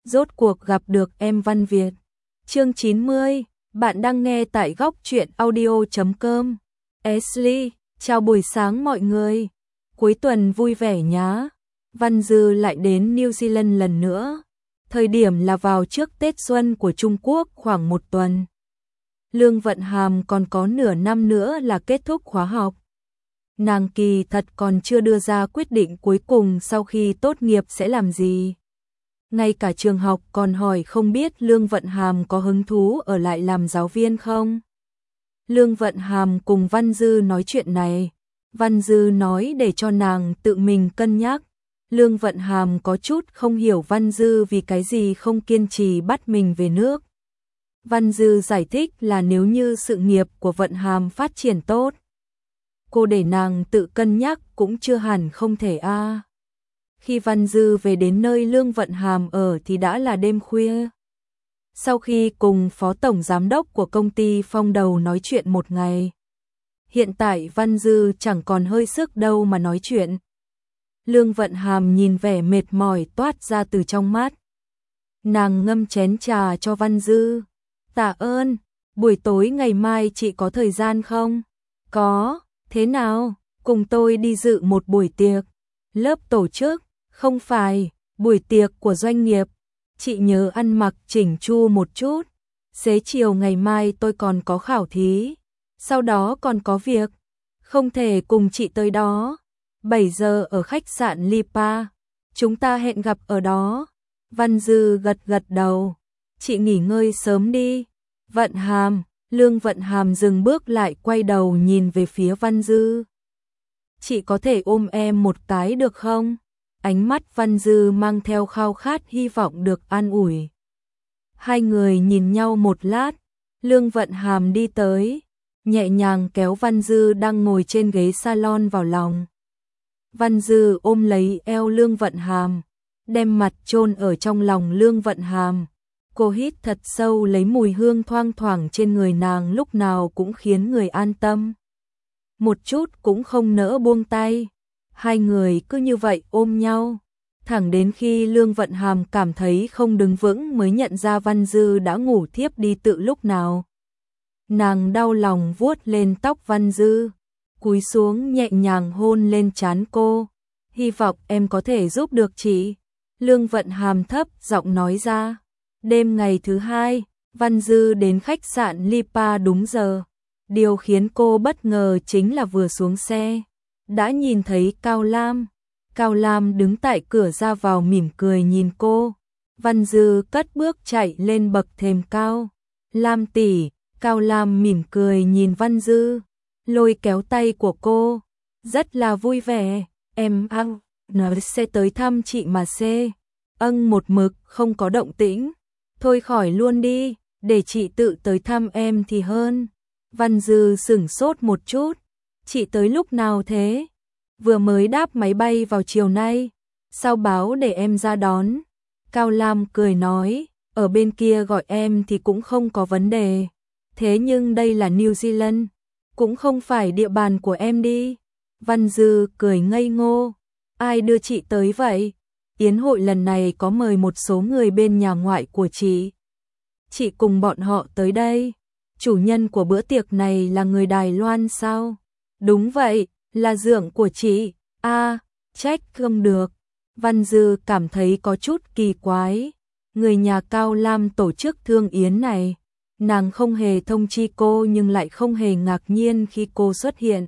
rốt cuộc gặp được em Văn Việt. Chương 90, bạn đang nghe tại góc truyện audio.com. Ashley, chào buổi sáng mọi người. Cuối tuần vui vẻ nhá. Văn Dư lại đến New Zealand lần nữa. Thời điểm là vào trước Tết Xuân của Trung Quốc khoảng một tuần. Lương Vận Hàm còn có nửa năm nữa là kết thúc khóa học. Nàng kỳ thật còn chưa đưa ra quyết định cuối cùng sau khi tốt nghiệp sẽ làm gì. Ngay cả trường học còn hỏi không biết Lương Vận Hàm có hứng thú ở lại làm giáo viên không. Lương Vận Hàm cùng Văn Dư nói chuyện này. Văn Dư nói để cho nàng tự mình cân nhắc. Lương Vận Hàm có chút không hiểu Văn Dư vì cái gì không kiên trì bắt mình về nước. Văn Dư giải thích là nếu như sự nghiệp của Vận Hàm phát triển tốt, cô để nàng tự cân nhắc cũng chưa hẳn không thể a. Khi Văn Dư về đến nơi Lương Vận Hàm ở thì đã là đêm khuya. Sau khi cùng phó tổng giám đốc của công ty Phong Đầu nói chuyện một ngày, hiện tại Văn Dư chẳng còn hơi sức đâu mà nói chuyện. Lương Vận Hàm nhìn vẻ mệt mỏi toát ra từ trong mắt. Nàng ngâm chén trà cho Văn Dư. Tạ ơn, buổi tối ngày mai chị có thời gian không? Có, thế nào? Cùng tôi đi dự một buổi tiệc. Lớp tổ chức, không phải, buổi tiệc của doanh nghiệp. Chị nhớ ăn mặc chỉnh chu một chút. Xế chiều ngày mai tôi còn có khảo thí. Sau đó còn có việc. Không thể cùng chị tới đó. 7 giờ ở khách sạn Lipa. Chúng ta hẹn gặp ở đó. Văn Dư gật gật đầu. Chị nghỉ ngơi sớm đi. Vận Hàm, Lương Vận Hàm dừng bước lại quay đầu nhìn về phía Văn Dư. Chị có thể ôm em một cái được không? Ánh mắt Văn Dư mang theo khao khát hy vọng được an ủi. Hai người nhìn nhau một lát, Lương Vận Hàm đi tới, nhẹ nhàng kéo Văn Dư đang ngồi trên ghế salon vào lòng. Văn Dư ôm lấy eo Lương Vận Hàm, đem mặt chôn ở trong lòng Lương Vận Hàm. Cô hít thật sâu lấy mùi hương thoang thoảng trên người nàng lúc nào cũng khiến người an tâm. Một chút cũng không nỡ buông tay. Hai người cứ như vậy ôm nhau. Thẳng đến khi Lương Vận Hàm cảm thấy không đứng vững mới nhận ra Văn Dư đã ngủ thiếp đi từ lúc nào. Nàng đau lòng vuốt lên tóc Văn Dư, cúi xuống nhẹ nhàng hôn lên trán cô. Hy vọng em có thể giúp được chị. Lương Vận Hàm thấp giọng nói ra. Đêm ngày thứ hai, Văn Dư đến khách sạn Lipa đúng giờ. Điều khiến cô bất ngờ chính là vừa xuống xe, đã nhìn thấy Cao Lam. Cao Lam đứng tại cửa ra vào mỉm cười nhìn cô. Văn Dư cất bước chạy lên bậc thềm cao. Lam tỷ, Cao Lam mỉm cười nhìn Văn Dư, lôi kéo tay của cô. Rất là vui vẻ, em nó sẽ tới thăm chị mà xê. Một mực không có động tĩnh. Thôi khỏi luôn đi, để chị tự tới thăm em thì hơn. Văn Dư sửng sốt một chút. Chị tới lúc nào thế? Vừa mới đáp máy bay vào chiều nay. Sao báo để em ra đón? Cao Lam cười nói, ở bên kia gọi em thì cũng không có vấn đề. Thế nhưng đây là New Zealand, cũng không phải địa bàn của em đi. Văn Dư cười ngây ngô. Ai đưa chị tới vậy? Yến hội lần này có mời một số người bên nhà ngoại của chị. Chị cùng bọn họ tới đây. Chủ nhân của bữa tiệc này là người Đài Loan sao? Đúng vậy, là dượng của chị. Trách không được. Văn Dư cảm thấy có chút kỳ quái. Người nhà Cao Lam tổ chức thương yến này. Nàng không hề thông chi cô nhưng lại không hề ngạc nhiên khi cô xuất hiện.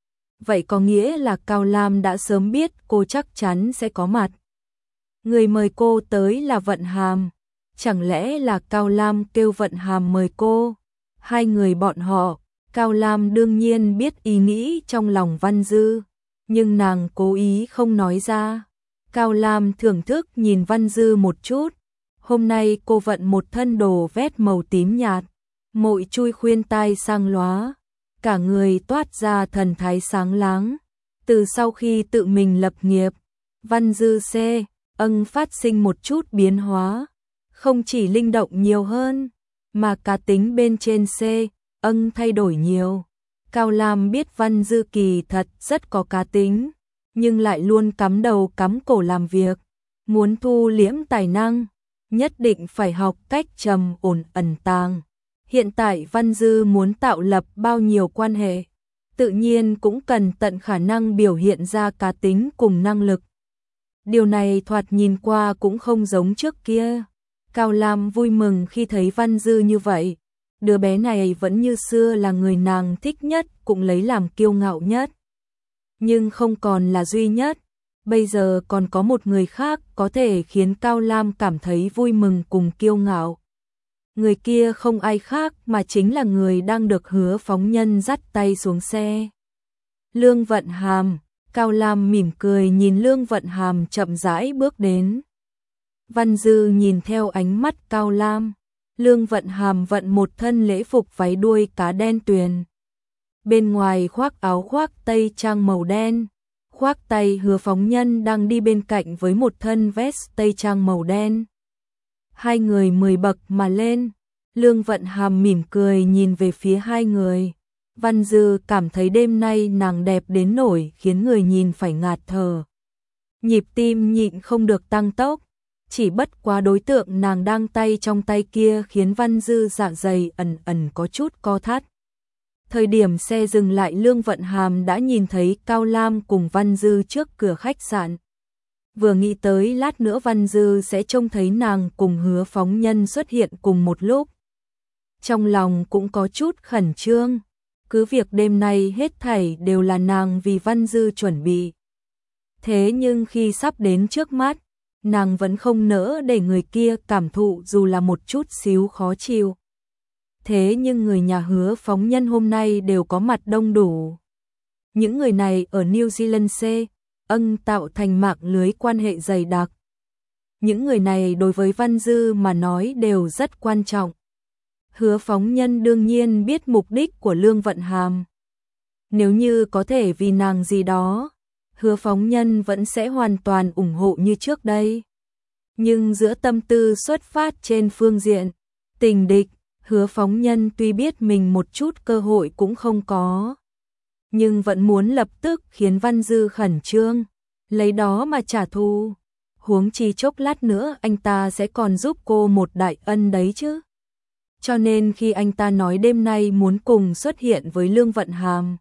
Vậy có nghĩa là Cao Lam đã sớm biết cô chắc chắn sẽ có mặt. Người mời cô tới là Vận Hàm. Chẳng lẽ là Cao Lam kêu Vận Hàm mời cô? Hai người bọn họ, Cao Lam đương nhiên biết ý nghĩ trong lòng Văn Dư, nhưng nàng cố ý không nói ra. Cao Lam thưởng thức nhìn Văn Dư một chút. Hôm nay cô vận một thân đồ vest màu tím nhạt, mội chui khuyên tai sang lóa, cả người toát ra thần thái sáng láng. Từ sau khi tự mình lập nghiệp, Văn Dư phát sinh một chút biến hóa, không chỉ linh động nhiều hơn, mà cá tính bên trên thay đổi nhiều. Cao Lam biết Văn Dư kỳ thật rất có cá tính, nhưng lại luôn cắm đầu cắm cổ làm việc, muốn thu liễm tài năng, nhất định phải học cách trầm ổn ẩn tàng. Hiện tại Văn Dư muốn tạo lập bao nhiêu quan hệ, tự nhiên cũng cần tận khả năng biểu hiện ra cá tính cùng năng lực. Điều này thoạt nhìn qua cũng không giống trước kia. Cao Lam vui mừng khi thấy Văn Dư như vậy. Đứa bé này vẫn như xưa là người nàng thích nhất, cũng lấy làm kiêu ngạo nhất. Nhưng không còn là duy nhất. Bây giờ còn có một người khác có thể khiến Cao Lam cảm thấy vui mừng cùng kiêu ngạo. Người kia không ai khác mà chính là người đang được Hứa Phóng Nhân dắt tay xuống xe. Lương Vận Hàm. Cao Lam mỉm cười nhìn Lương Vận Hàm chậm rãi bước đến. Văn Dư nhìn theo ánh mắt Cao Lam. Lương Vận Hàm vận một thân lễ phục váy đuôi cá đen tuyền. Bên ngoài khoác áo khoác tây trang màu đen. Khoác tay Hứa Phóng Nhân đang đi bên cạnh với một thân vest tây trang màu đen. Hai người 10 bậc mà lên. Lương Vận Hàm mỉm cười nhìn về phía hai người. Văn Dư cảm thấy đêm nay nàng đẹp đến nỗi khiến người nhìn phải ngạt thở. Nhịp tim nhịn không được tăng tốc. Chỉ bất quá đối tượng nàng đang tay trong tay kia khiến Văn Dư dạ dày ẩn ẩn có chút co thắt. Thời điểm xe dừng lại, Lương Vận Hàm đã nhìn thấy Cao Lam cùng Văn Dư trước cửa khách sạn. Vừa nghĩ tới lát nữa Văn Dư sẽ trông thấy nàng cùng Hứa Phóng Nhân xuất hiện cùng một lúc. Trong lòng cũng có chút khẩn trương. Cứ việc đêm nay hết thảy đều là nàng vì Văn Dư chuẩn bị. Thế nhưng khi sắp đến trước mắt, nàng vẫn không nỡ để người kia cảm thụ dù là một chút xíu khó chịu. Thế nhưng người nhà Hứa Phóng Nhân hôm nay đều có mặt đông đủ. Những người này ở New Zealand tạo thành mạng lưới quan hệ dày đặc. Những người này đối với Văn Dư mà nói đều rất quan trọng. Hứa Phóng Nhân đương nhiên biết mục đích của Lương Vận Hàm. Nếu như có thể vì nàng gì đó, Hứa Phóng Nhân vẫn sẽ hoàn toàn ủng hộ như trước đây. Nhưng giữa tâm tư xuất phát trên phương diện tình địch, Hứa Phóng Nhân tuy biết mình một chút cơ hội cũng không có, nhưng vẫn muốn lập tức khiến Văn Dư khẩn trương, lấy đó mà trả thù. Huống chi chốc lát nữa anh ta sẽ còn giúp cô một đại ân đấy chứ. Cho nên khi anh ta nói đêm nay muốn cùng xuất hiện với Lương Vận Hàm,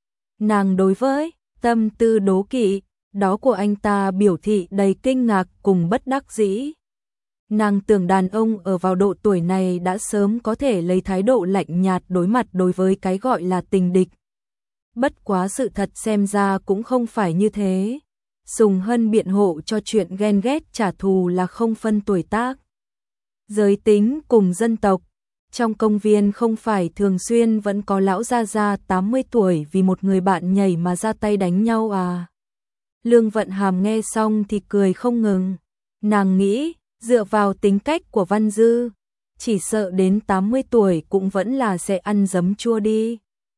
nàng đối với tâm tư đố kỵ đó của anh ta biểu thị đầy kinh ngạc cùng bất đắc dĩ. Nàng tưởng đàn ông ở vào độ tuổi này đã sớm có thể lấy thái độ lạnh nhạt đối mặt đối với cái gọi là tình địch. Bất quá sự thật xem ra cũng không phải như thế. Sùng Hân biện hộ cho chuyện ghen ghét trả thù là không phân tuổi tác, giới tính cùng dân tộc. Trong công viên không phải thường xuyên vẫn có lão gia gia 80 tuổi vì một người bạn nhảy mà ra tay đánh nhau à? Lương Vận Hàm nghe xong thì cười không ngừng. Nàng nghĩ, dựa vào tính cách của Văn Dư, chỉ sợ đến 80 tuổi cũng vẫn là sẽ ăn giấm chua đi.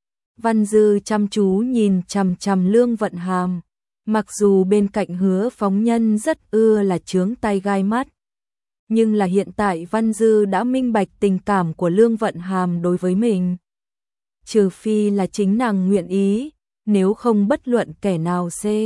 Văn Dư chăm chú nhìn chằm chằm Lương Vận Hàm. Mặc dù bên cạnh Hứa Phóng Nhân rất ưa là chướng tay gai mắt, nhưng là hiện tại Văn Dư đã minh bạch tình cảm của Lương Vận Hàm đối với mình. Trừ phi là chính nàng nguyện ý, nếu không bất luận kẻ nào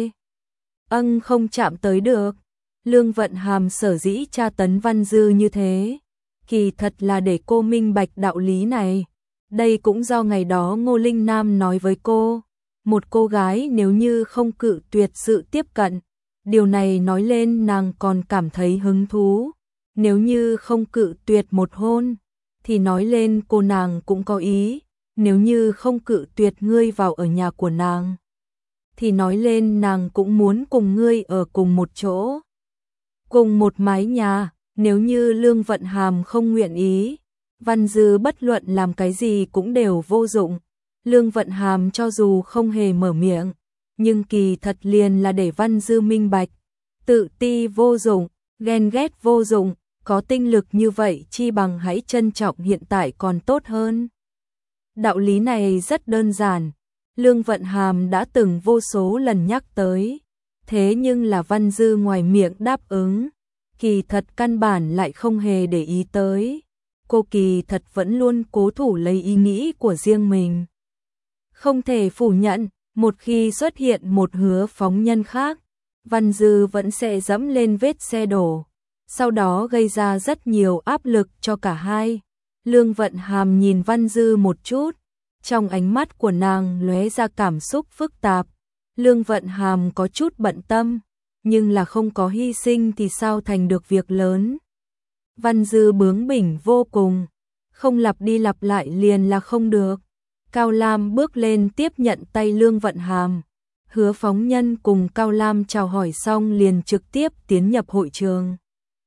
không chạm tới được. Lương Vận Hàm sở dĩ tra tấn Văn Dư như thế, kỳ thật là để cô minh bạch đạo lý này. Đây cũng do ngày đó Ngô Linh Nam nói với cô, một cô gái nếu như không cự tuyệt sự tiếp cận, điều này nói lên nàng còn cảm thấy hứng thú. Nếu như không cự tuyệt một hôn, thì nói lên cô nàng cũng có ý. Nếu như không cự tuyệt ngươi vào ở nhà của nàng, thì nói lên nàng cũng muốn cùng ngươi ở cùng một chỗ, cùng một mái nhà. Nếu như Lương Vận Hàm không nguyện ý, Văn Dư bất luận làm cái gì cũng đều vô dụng. Lương Vận Hàm cho dù không hề mở miệng, nhưng kỳ thật liền là để Văn Dư minh bạch, tự ti vô dụng, ghen ghét vô dụng, có tinh lực như vậy chi bằng hãy trân trọng hiện tại còn tốt hơn. Đạo lý này rất đơn giản, Lương Vận Hàm đã từng vô số lần nhắc tới, thế nhưng là Văn Dư ngoài miệng đáp ứng, kỳ thật căn bản lại không hề để ý tới. Cô kỳ thật vẫn luôn cố thủ lấy ý nghĩ của riêng mình. Không thể phủ nhận, một khi xuất hiện một Hứa Phóng Nhân khác, Văn Dư vẫn sẽ dẫm lên vết xe đổ. sau đó gây ra rất nhiều áp lực cho cả hai. Lương Vận Hàm nhìn Văn Dư một chút, trong ánh mắt của nàng lóe ra cảm xúc phức tạp. Lương Vận Hàm có chút bận tâm, nhưng là không có hy sinh thì sao thành được việc lớn. Văn Dư bướng bỉnh vô cùng, không lặp đi lặp lại liền là không được. Cao Lam bước lên tiếp nhận tay Lương Vận Hàm. Hứa Phóng Nhân cùng Cao Lam chào hỏi xong liền trực tiếp tiến nhập hội trường.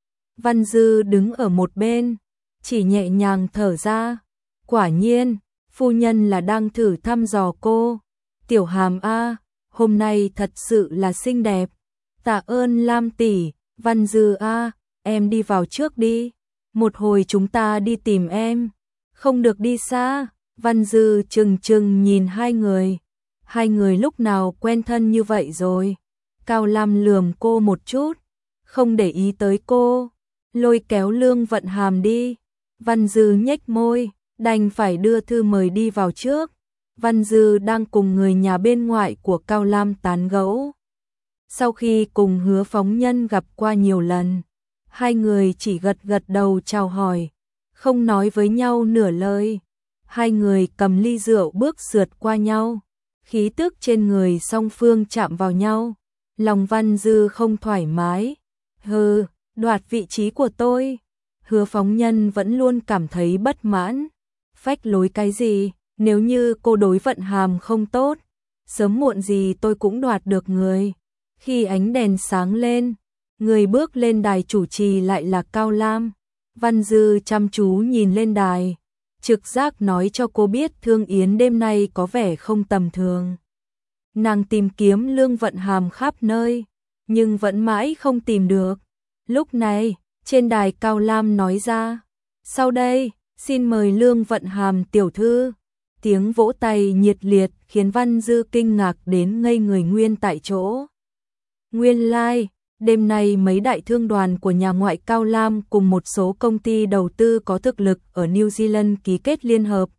Văn Dư đứng ở một bên, chỉ nhẹ nhàng thở ra. Quả nhiên, phu nhân là đang thử thăm dò cô. Tiểu Hàm a, hôm nay thật sự là xinh đẹp. Tạ ơn Lam tỷ. Văn Dư a, em đi vào trước đi. Một hồi chúng ta đi tìm em. Không được đi xa. Văn Dư chừng chừng nhìn hai người. Hai người lúc nào quen thân như vậy rồi. Cao Lam lườm cô một chút, không để ý tới cô, lôi kéo Lương Vận Hàm đi. Văn Dư nhếch môi, đành phải đưa thư mời đi vào trước. Văn Dư đang cùng người nhà bên ngoại của Cao Lam tán gẫu. Sau khi cùng Hứa Phóng Nhân gặp qua nhiều lần, hai người chỉ gật gật đầu chào hỏi, không nói với nhau nửa lời. Hai người cầm ly rượu bước sượt qua nhau, khí tức trên người song phương chạm vào nhau. Lòng Văn Dư không thoải mái. Hừ, đoạt vị trí của tôi. Hứa Phóng Nhân vẫn luôn cảm thấy bất mãn. Phách lối cái gì, nếu như cô đối Vận Hàm không tốt, sớm muộn gì tôi cũng đoạt được người. Khi ánh đèn sáng lên, người bước lên đài chủ trì lại là Cao Lam. Văn Dư chăm chú nhìn lên đài, trực giác nói cho cô biết Thương Yến đêm nay có vẻ không tầm thường. Nàng tìm kiếm Lương Vận Hàm khắp nơi, nhưng vẫn mãi không tìm được. Lúc này, trên đài Cao Lam nói ra, sau đây, xin mời Lương Vận Hàm tiểu thư. Tiếng vỗ tay nhiệt liệt khiến Văn Dư kinh ngạc đến ngây người nguyên tại chỗ. Nguyên lai, đêm nay mấy đại thương đoàn của nhà ngoại Cao Lam cùng một số công ty đầu tư có thực lực ở New Zealand ký kết liên hợp.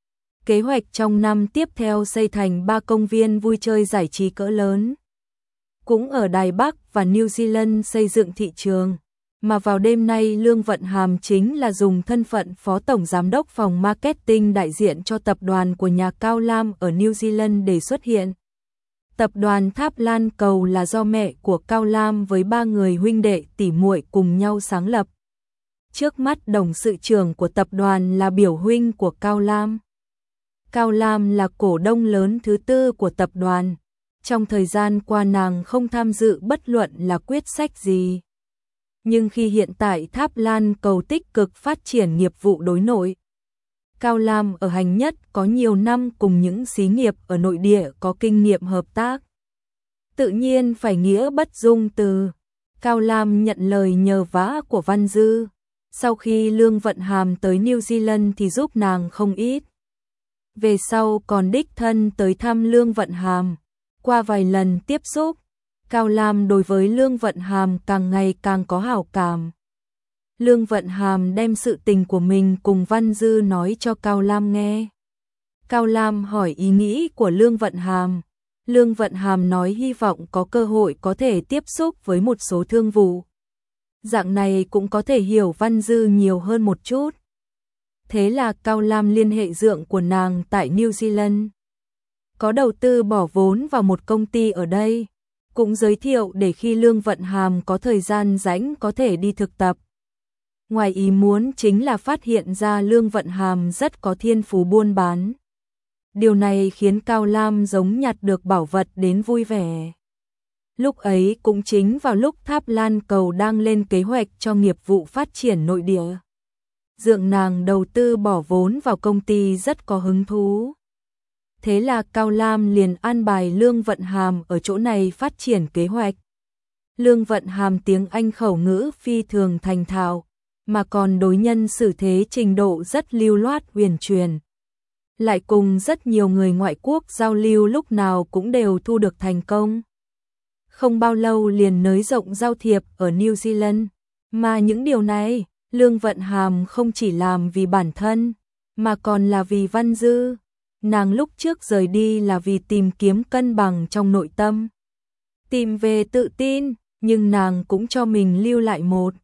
Kế hoạch trong năm tiếp theo xây thành 3 công viên vui chơi giải trí cỡ lớn. Cũng ở Đài Bắc và New Zealand xây dựng thị trường. Mà vào đêm nay Lương Vận Hàm chính là dùng thân phận Phó Tổng Giám đốc phòng marketing đại diện cho tập đoàn của nhà Cao Lam ở New Zealand để xuất hiện. Tập đoàn Tháp Lan Cầu là do mẹ của Cao Lam với 3 người huynh đệ tỷ muội cùng nhau sáng lập. Trước mắt董sự trưởng của tập đoàn là biểu huynh của Cao Lam. Cao Lam là cổ đông lớn thứ tư của tập đoàn. Trong thời gian qua nàng không tham dự bất luận là quyết sách gì. Nhưng khi hiện tại Tháp Lan Cầu tích cực phát triển nghiệp vụ đối nội, Cao Lam ở hành nhất có nhiều năm cùng những xí nghiệp ở nội địa có kinh nghiệm hợp tác. Tự nhiên phải nghĩa bất dung từ. Cao Lam nhận lời nhờ vả của Văn Dư. Sau khi Lương Vận Hàm tới New Zealand thì giúp nàng không ít. Về sau còn đích thân tới thăm Lương Vận Hàm. Qua vài lần tiếp xúc, Cao Lam đối với Lương Vận Hàm càng ngày càng có hảo cảm. Lương Vận Hàm đem sự tình của mình cùng Văn Dư nói cho Cao Lam nghe. Cao Lam hỏi ý nghĩ của Lương Vận Hàm. Lương Vận Hàm nói hy vọng có cơ hội có thể tiếp xúc với một số thương vụ. Dạng này cũng có thể hiểu Văn Dư nhiều hơn một chút. Thế là Cao Lam liên hệ dượng của nàng tại New Zealand. Có đầu tư bỏ vốn vào một công ty ở đây. Cũng giới thiệu để khi Lương Vận Hàm có thời gian rảnh có thể đi thực tập. Ngoài ý muốn chính là phát hiện ra Lương Vận Hàm rất có thiên phú buôn bán. Điều này khiến Cao Lam giống nhặt được bảo vật đến vui vẻ. Lúc ấy cũng chính vào lúc Tháp Lan Cầu đang lên kế hoạch cho nghiệp vụ phát triển nội địa. Dượng nàng đầu tư bỏ vốn vào công ty rất có hứng thú. Thế là Cao Lam liền an bài Lương Vận Hàm ở chỗ này phát triển kế hoạch. Lương Vận Hàm tiếng Anh khẩu ngữ phi thường thành thạo, mà còn đối nhân xử thế trình độ rất lưu loát huyền truyền. Lại cùng rất nhiều người ngoại quốc giao lưu lúc nào cũng đều thu được thành công. Không bao lâu liền nới rộng giao thiệp ở New Zealand, mà những điều này, Lương Vận Hàm không chỉ làm vì bản thân, mà còn là vì Văn Dư. Nàng lúc trước rời đi là vì tìm kiếm cân bằng trong nội tâm, tìm về tự tin, nhưng nàng cũng cho mình lưu lại một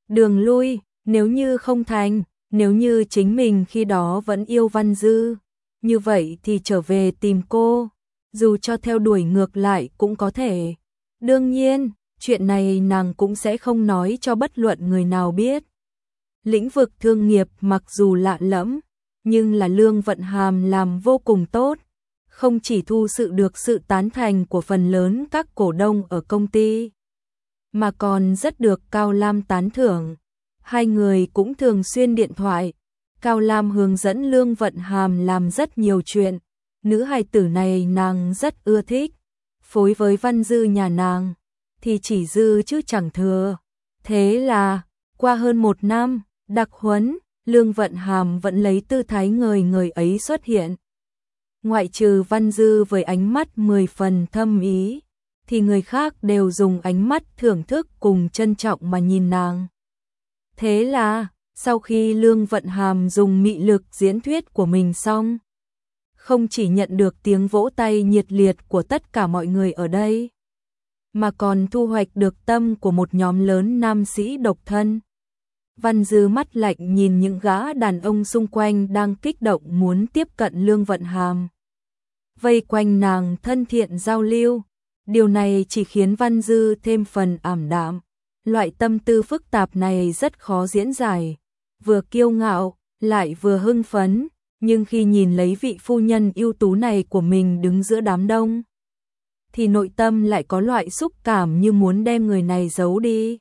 đường lui, nếu như không thành, nếu như chính mình khi đó vẫn yêu Văn Dư, như vậy thì trở về tìm cô, dù cho theo đuổi ngược lại cũng có thể. Đương nhiên, chuyện này nàng cũng sẽ không nói cho bất luận người nào biết. Lĩnh vực thương nghiệp mặc dù lạ lẫm, nhưng là Lương Vận Hàm làm vô cùng tốt, không chỉ thu được sự tán thành của phần lớn các cổ đông ở công ty, mà còn rất được Cao Lam tán thưởng. Hai người cũng thường xuyên điện thoại, Cao Lam hướng dẫn Lương Vận Hàm làm rất nhiều chuyện, nữ hài tử này nàng rất ưa thích, phối với Văn Dư nhà nàng, thì chỉ dư chứ chẳng thừa. Thế là, qua hơn 1 năm, đặc huấn, Lương Vận Hàm vẫn lấy tư thái ngời ngời ấy xuất hiện. Ngoại trừ Văn Dư với ánh mắt 10 phần thâm ý, thì người khác đều dùng ánh mắt thưởng thức cùng trân trọng mà nhìn nàng. Thế là, sau khi Lương Vận Hàm dùng mị lực diễn thuyết của mình xong, không chỉ nhận được tiếng vỗ tay nhiệt liệt của tất cả mọi người ở đây, mà còn thu hoạch được tâm của một nhóm lớn nam sĩ độc thân. Văn Dư mắt lạnh nhìn những gã đàn ông xung quanh đang kích động muốn tiếp cận Lương Vận Hàm, vây quanh nàng thân thiện giao lưu. Điều này chỉ khiến Văn Dư thêm phần ảm đạm. Loại tâm tư phức tạp này rất khó diễn giải, vừa kiêu ngạo, lại vừa hưng phấn, nhưng khi nhìn lấy vị phu nhân ưu tú này của mình đứng giữa đám đông, thì nội tâm lại có loại xúc cảm như muốn đem người này giấu đi.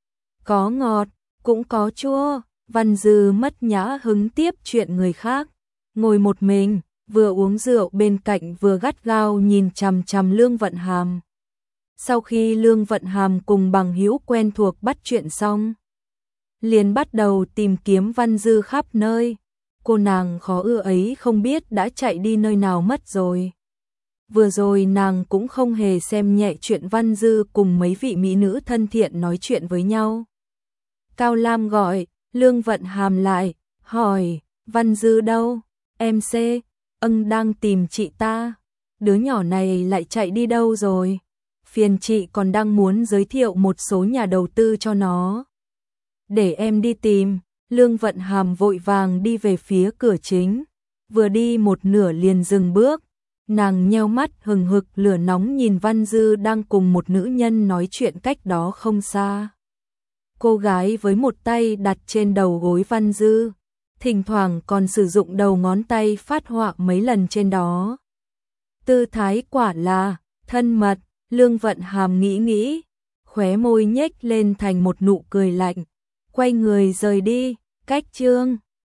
Có ngọt, cũng có chua, Văn Dư mất nhã hứng tiếp chuyện người khác, ngồi một mình, vừa uống rượu bên cạnh vừa gắt gao nhìn chằm chằm Lương Vận Hàm. Sau khi Lương Vận Hàm cùng bằng hữu quen thuộc bắt chuyện xong, liền bắt đầu tìm kiếm Văn Dư khắp nơi. Cô nàng khó ưa ấy không biết đã chạy đi nơi nào mất rồi. Vừa rồi nàng cũng không hề xem nhẹ chuyện Văn Dư cùng mấy vị mỹ nữ thân thiện nói chuyện với nhau. Cao Lam gọi, Lương Vận Hàm lại, hỏi, Văn Dư đâu? MC, đang tìm chị ta. Đứa nhỏ này lại chạy đi đâu rồi? Phiền chị còn đang muốn giới thiệu một số nhà đầu tư cho nó. Để em đi tìm. Lương Vận Hàm vội vàng đi về phía cửa chính, vừa đi một nửa liền dừng bước, nàng nheo mắt hừng hực lửa nóng nhìn Văn Dư đang cùng một nữ nhân nói chuyện cách đó không xa. Cô gái với một tay đặt trên đầu gối Văn Dư, thỉnh thoảng còn sử dụng đầu ngón tay phát họa mấy lần trên đó. Tư thái quả là thân mật. Lương Vận Hàm nghĩ, khóe môi nhếch lên thành một nụ cười lạnh, quay người rời đi. Cách chương